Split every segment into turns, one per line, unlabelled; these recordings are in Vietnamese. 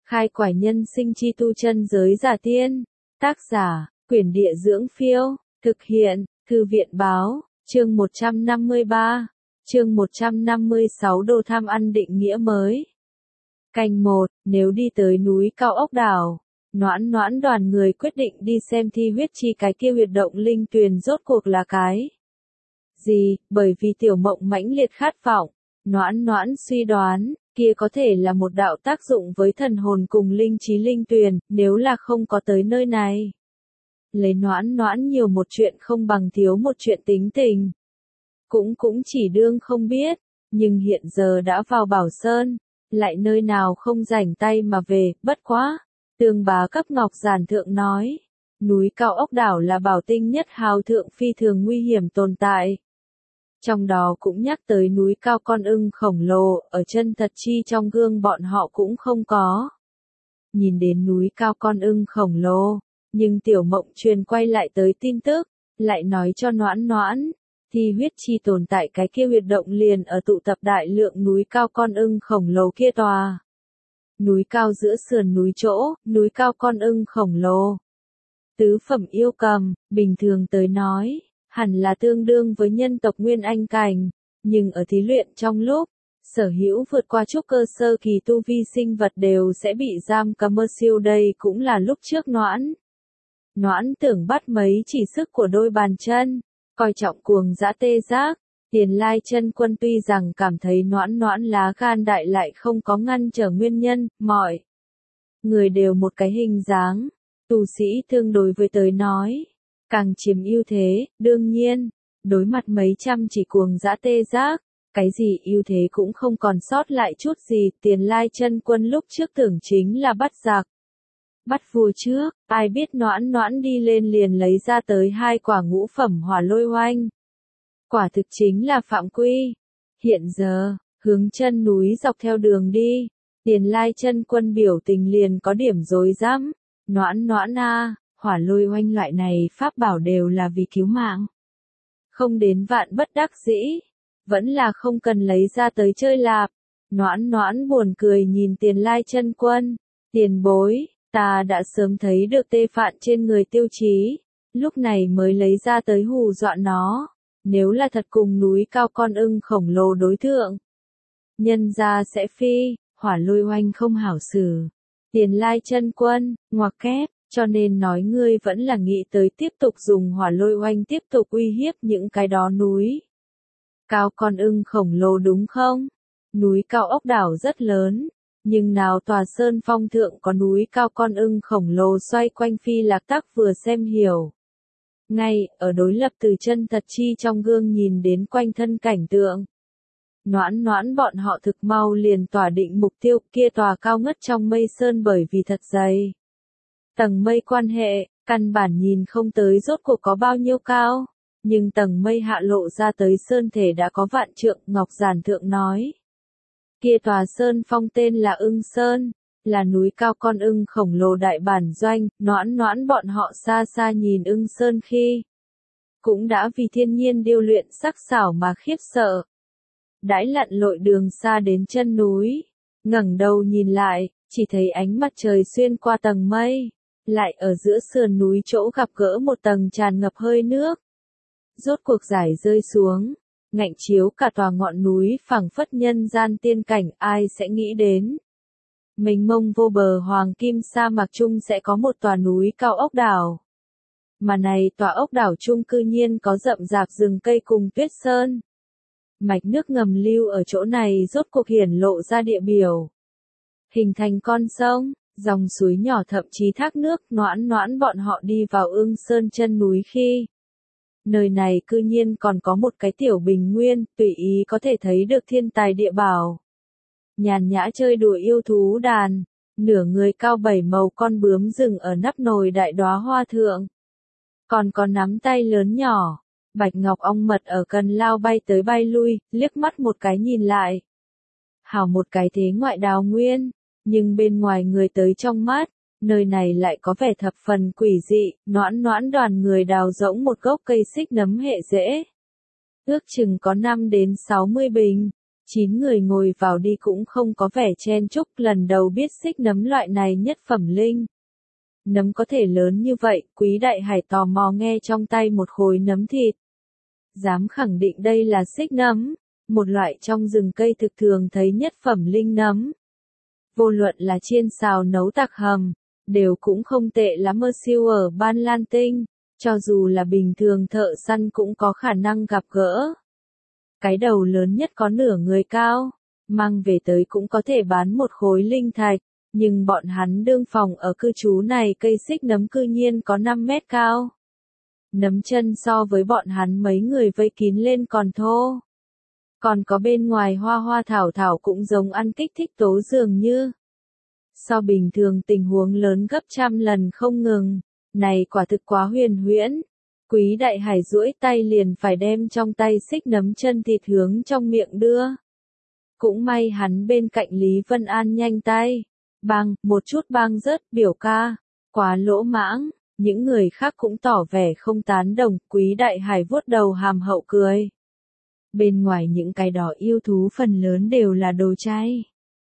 Khai quải nhân sinh chi tu chân giới giả tiên. Tác giả, Quyển Địa Dưỡng Phiêu. Thực hiện, Thư viện Báo. Chương 153. Chương 156 Đồ tham ăn định nghĩa mới. Canh 1, nếu đi tới núi Cao Ốc Đảo, Noãn Noãn đoàn người quyết định đi xem thi huyết chi cái kia huyệt động linh tuyền rốt cuộc là cái gì, bởi vì Tiểu Mộng mãnh liệt khát vọng, Noãn Noãn suy đoán, kia có thể là một đạo tác dụng với thần hồn cùng linh trí linh tuyền, nếu là không có tới nơi này. Lấy Noãn Noãn nhiều một chuyện không bằng thiếu một chuyện tính tình. Cũng chỉ đương không biết, nhưng hiện giờ đã vào Bảo Sơn, lại nơi nào không rảnh tay mà về, bất quá. Tương Bá cấp ngọc giản thượng nói, núi Cao Ốc Đảo là bảo tinh nhất hào thượng phi thường nguy hiểm tồn tại. Trong đó cũng nhắc tới núi Cao Con Ưng khổng lồ, ở chân thật chi trong gương bọn họ cũng không có. Nhìn đến núi Cao Con Ưng khổng lồ, nhưng Tiểu Mộng truyền quay lại tới tin tức, lại nói cho Noãn Noãn, thi huyết chi tồn tại cái kia huyệt động liền ở tụ tập đại lượng núi Cao Con Ưng khổng lồ kia tòa. Núi cao giữa sườn núi chỗ, núi Cao Con Ưng khổng lồ. Tứ phẩm yêu cầm, bình thường tới nói, hẳn là tương đương với nhân tộc Nguyên Anh cảnh, nhưng ở thí luyện trong lúc, sở hữu vượt qua trúc cơ sơ kỳ tu vi sinh vật đều sẽ bị giam cầm siêu, đây cũng là lúc trước Noãn tưởng bắt mấy chỉ sức của đôi bàn chân, coi trọng cuồng dã tê giác. Tiền Lai Chân Quân tuy rằng cảm thấy Noãn Noãn lá gan đại lại không có ngăn trở nguyên nhân, mọi người đều một cái hình dáng, tu sĩ tương đối với tới nói, càng chiếm ưu thế, đương nhiên, đối mặt mấy trăm chỉ cuồng dã tê giác, cái gì ưu thế cũng không còn sót lại chút gì. Tiền Lai Chân Quân lúc trước tưởng chính là bắt giặc, bắt vua trước, ai biết Noãn Noãn đi lên liền lấy ra tới 2 quả ngũ phẩm hỏa lôi oanh. Quả thực chính là phạm quy. Hiện giờ, hướng chân núi dọc theo đường đi, Tiền Lai Chân Quân biểu tình liền có điểm rối rắm. Noãn Noãn a, hỏa lôi oanh loại này pháp bảo đều là vì cứu mạng. Không đến vạn bất đắc dĩ, vẫn là không cần lấy ra tới chơi lạp. Noãn Noãn buồn cười nhìn Tiền Lai Chân Quân, tiền bối, ta đã sớm thấy được tê phạn trên người Tiêu Chí, lúc này mới lấy ra tới hù dọa nó. Nếu là thật cùng núi Cao Con Ưng khổng lồ đối thượng, nhân ra sẽ phi, hỏa lôi oanh không hảo xử. Tiền Lai Chân Quân, ngoặc kép, cho nên nói ngươi vẫn là nghĩ tới tiếp tục dùng hỏa lôi oanh tiếp tục uy hiếp những cái đó núi Cao Con Ưng khổng lồ đúng không? Núi Cao Ốc Đảo rất lớn, nhưng nào tòa sơn phong thượng có núi Cao Con Ưng khổng lồ xoay quanh phi lạc tắc vừa xem hiểu. Ngay, ở đối lập từ chân thật chi trong gương nhìn đến quanh thân cảnh tượng. Noãn Noãn bọn họ thực mau liền tỏa định mục tiêu, kia tòa cao ngất trong mây sơn bởi vì thật dày. Tầng mây quan hệ, căn bản nhìn không tới rốt cuộc có bao nhiêu cao, nhưng tầng mây hạ lộ ra tới sơn thể đã có vạn trượng. Ngọc Giản thượng nói. Kia tòa sơn phong tên là Ưng Sơn, là núi Cao Con Ưng khổng lồ đại bản doanh. Noãn Noãn bọn họ xa xa nhìn Ưng Sơn khi, cũng đã vì thiên nhiên điêu luyện sắc sảo mà khiếp sợ. Đãi lặn lội đường xa đến chân núi, ngẩng đầu nhìn lại, chỉ thấy ánh mặt trời xuyên qua tầng mây, lại ở giữa sườn núi chỗ gặp gỡ một tầng tràn ngập hơi nước. Rốt cuộc giải rơi xuống, ngạnh chiếu cả tòa ngọn núi phảng phất nhân gian tiên cảnh. Ai sẽ nghĩ đến, mênh mông vô bờ hoàng kim sa mạc chung sẽ có một tòa núi Cao Ốc Đảo. Mà này tòa ốc đảo chung cư nhiên có rậm rạp rừng cây cùng tuyết sơn. Mạch nước ngầm lưu ở chỗ này rốt cuộc hiển lộ ra địa biểu, hình thành con sông, dòng suối nhỏ thậm chí thác nước. Noãn Noãn bọn họ đi vào Ưng Sơn chân núi khi, nơi này cư nhiên còn có một cái tiểu bình nguyên, tùy ý có thể thấy được thiên tài địa bảo. Nhàn nhã chơi đùa yêu thú đàn, nửa người cao 7 màu con bướm rừng ở nắp nồi đại đóa hoa thượng. Còn có nắm tay lớn nhỏ, bạch ngọc ong mật ở cần lao bay tới bay lui, liếc mắt một cái nhìn lại. Hảo một cái thế ngoại đào nguyên, nhưng bên ngoài người tới trong mắt, nơi này lại có vẻ thập phần quỷ dị. Noãn Noãn đoàn người đào rỗng một gốc cây xích nấm hệ rễ. Ước chừng có 5 đến 60 bình, 9 người ngồi vào đi cũng không có vẻ chen chúc, lần đầu biết xích nấm loại này nhất phẩm linh. Nấm có thể lớn như vậy, Quý Đại Hải tò mò nghe trong tay một khối nấm thịt. Dám khẳng định đây là xích nấm, một loại trong rừng cây thực thường thấy nhất phẩm linh nấm. Vô luận là chiên xào nấu tạc hầm, đều cũng không tệ lắm ở siêu ở Ban Lan Tinh, cho dù là bình thường thợ săn cũng có khả năng gặp gỡ. Cái đầu lớn nhất có nửa người cao, mang về tới cũng có thể bán một khối linh thạch, nhưng bọn hắn đương phòng ở cư trú này cây xích nấm cư nhiên có 5 mét cao. Nấm chân so với bọn hắn mấy người vây kín lên còn thô. Còn có bên ngoài hoa hoa thảo thảo cũng giống ăn kích thích tố dường như. So bình thường tình huống lớn gấp trăm lần không ngừng, này quả thực quá huyền huyễn. Quý Đại Hải duỗi tay liền phải đem trong tay xích nấm chân thịt hướng trong miệng đưa. Cũng may hắn bên cạnh Lý Vân An nhanh tay. Bang, một chút bang rớt, biểu ca. Quá lỗ mãng, những người khác cũng tỏ vẻ không tán đồng, Quý Đại Hải vuốt đầu hàm hậu cười. Bên ngoài những cái đó yêu thú phần lớn đều là đồ chay.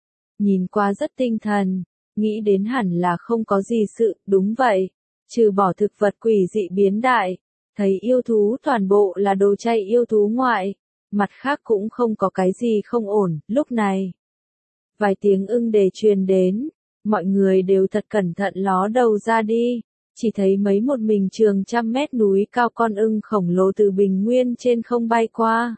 Nhìn qua rất tinh thần, nghĩ đến hẳn là không có gì sự, đúng vậy. Trừ bỏ thực vật quỷ dị biến đại, thấy yêu thú toàn bộ là đồ chay yêu thú ngoại, mặt khác cũng không có cái gì không ổn, lúc này. Vài tiếng ưng đề truyền đến, mọi người đều thật cẩn thận ló đầu ra đi, chỉ thấy mấy một mình trường 100 mét núi cao con ưng khổng lồ từ bình nguyên trên không bay qua.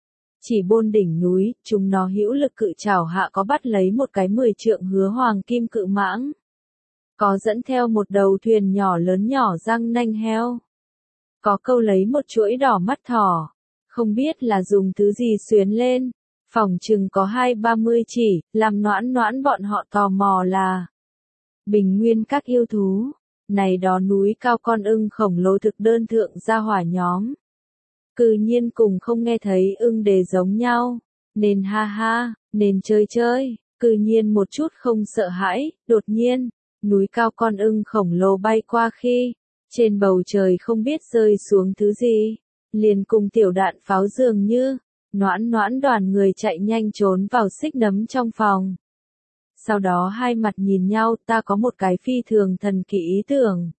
Chỉ bôn đỉnh núi, chúng nó hữu lực cự chảo hạ có bắt lấy một cái 10 trượng hứa hoàng kim cự mãng. Có dẫn theo một đầu thuyền nhỏ lớn nhỏ răng nanh heo. Có câu lấy một chuỗi đỏ mắt thỏ. Không biết là dùng thứ gì xuyến lên. Phòng chừng có 20-30 chỉ, làm noãn noãn bọn họ tò mò là. Bình nguyên các yêu thú. Này đó núi cao con ưng khổng lồ thực đơn thượng ra hỏa nhóm. Cư nhiên cùng không nghe thấy ưng đề giống nhau. Nên ha ha, nên chơi chơi, cư nhiên một chút không sợ hãi, đột nhiên. Núi cao con ưng khổng lồ bay qua khi, trên bầu trời không biết rơi xuống thứ gì, liền cùng tiểu đạn pháo dường như, noãn noãn đoàn người chạy nhanh trốn vào xích nấm trong phòng. Sau đó hai mặt nhìn nhau, ta có một cái phi thường thần kỳ ý tưởng.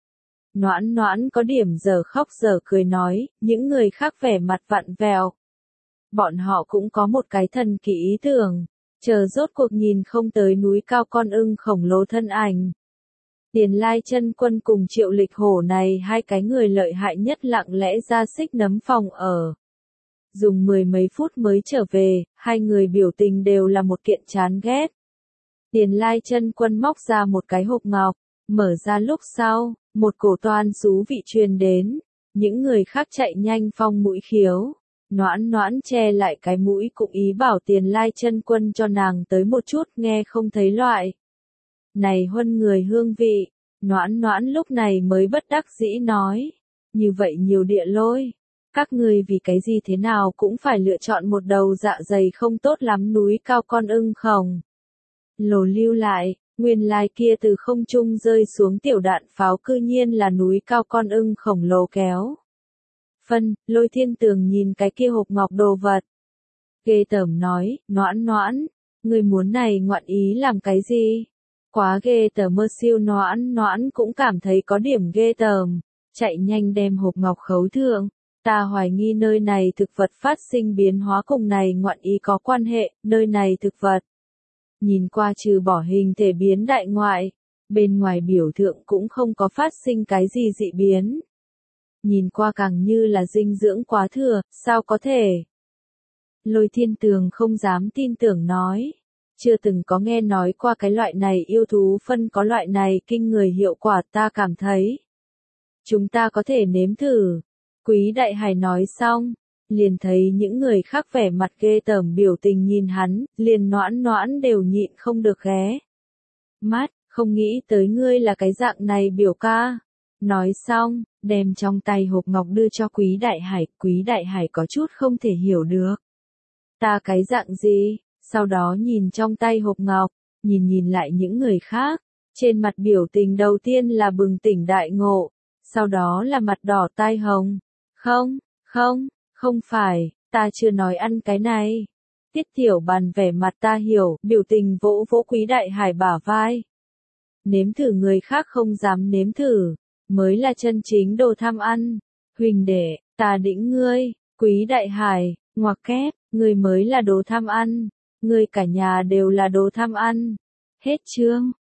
Noãn noãn có điểm giờ khóc giờ cười nói, những người khác vẻ mặt vặn vẹo. Bọn họ cũng có một cái thần kỳ ý tưởng. Chờ rốt cuộc nhìn không tới núi cao con ưng khổng lồ thân ảnh. Tiền Lai Chân Quân cùng Triệu Lịch Hổ này hai cái người lợi hại nhất lặng lẽ ra xích nấm phòng ở. Dùng 10 mấy phút mới trở về, hai người biểu tình đều là một kiện chán ghét. Tiền Lai Chân Quân móc ra một cái hộp ngọc, mở ra lúc sau, một cổ toan xú vị truyền đến, những người khác chạy nhanh phong mũi khiếu. Noãn noãn che lại cái mũi cũng ý bảo Tiền Lai Chân Quân cho nàng tới một chút nghe không thấy loại. Này huân người hương vị, noãn noãn lúc này mới bất đắc dĩ nói. Như vậy nhiều địa lôi, các người vì cái gì thế nào cũng phải lựa chọn một đầu dạ dày không tốt lắm núi cao con ưng khổng. Lồ lưu lại, nguyên lai kia từ không trung rơi xuống tiểu đạn pháo cư nhiên là núi cao con ưng khổng lồ kéo. Phân, Lôi Thiên Tường nhìn cái kia hộp ngọc đồ vật. Ghê tởm nói, noãn noãn, người muốn này ngoạn ý làm cái gì? Quá ghê tởm mơ siêu noãn noãn cũng cảm thấy có điểm ghê tởm, chạy nhanh đem hộp ngọc khấu thượng. Ta hoài nghi nơi này thực vật phát sinh biến hóa cùng này ngoạn ý có quan hệ, nơi này thực vật. Nhìn qua trừ bỏ hình thể biến đại ngoại, bên ngoài biểu tượng cũng không có phát sinh cái gì dị biến. Nhìn qua càng như là dinh dưỡng quá thừa, sao có thể? Lôi Thiên Tường không dám tin tưởng nói. Chưa từng có nghe nói qua cái loại này yêu thú phân có loại này kinh người hiệu quả ta cảm thấy. Chúng ta có thể nếm thử. Quý Đại Hải nói xong, liền thấy những người khác vẻ mặt ghê tởm biểu tình nhìn hắn, liền noãn noãn đều nhịn không được ghé. Mắt, không nghĩ tới ngươi là cái dạng này biểu ca. Nói xong, đem trong tay hộp ngọc đưa cho Quý Đại Hải có chút không thể hiểu được. Ta cái dạng gì? Sau đó nhìn trong tay hộp ngọc, nhìn lại những người khác, trên mặt biểu tình đầu tiên là bừng tỉnh đại ngộ, sau đó là mặt đỏ tai hồng. Không phải, ta chưa nói ăn cái này. Tiết Tiểu Bàn vẻ mặt ta hiểu, biểu tình vỗ vỗ Quý Đại Hải bả vai. Nếm thử người khác không dám nếm thử, mới là chân chính đồ tham ăn. Huỳnh đệ, ta đĩnh ngươi, Quý Đại Hải, ngoặc kép, ngươi mới là đồ tham ăn. Ngươi cả nhà đều là đồ tham ăn. Hết chương.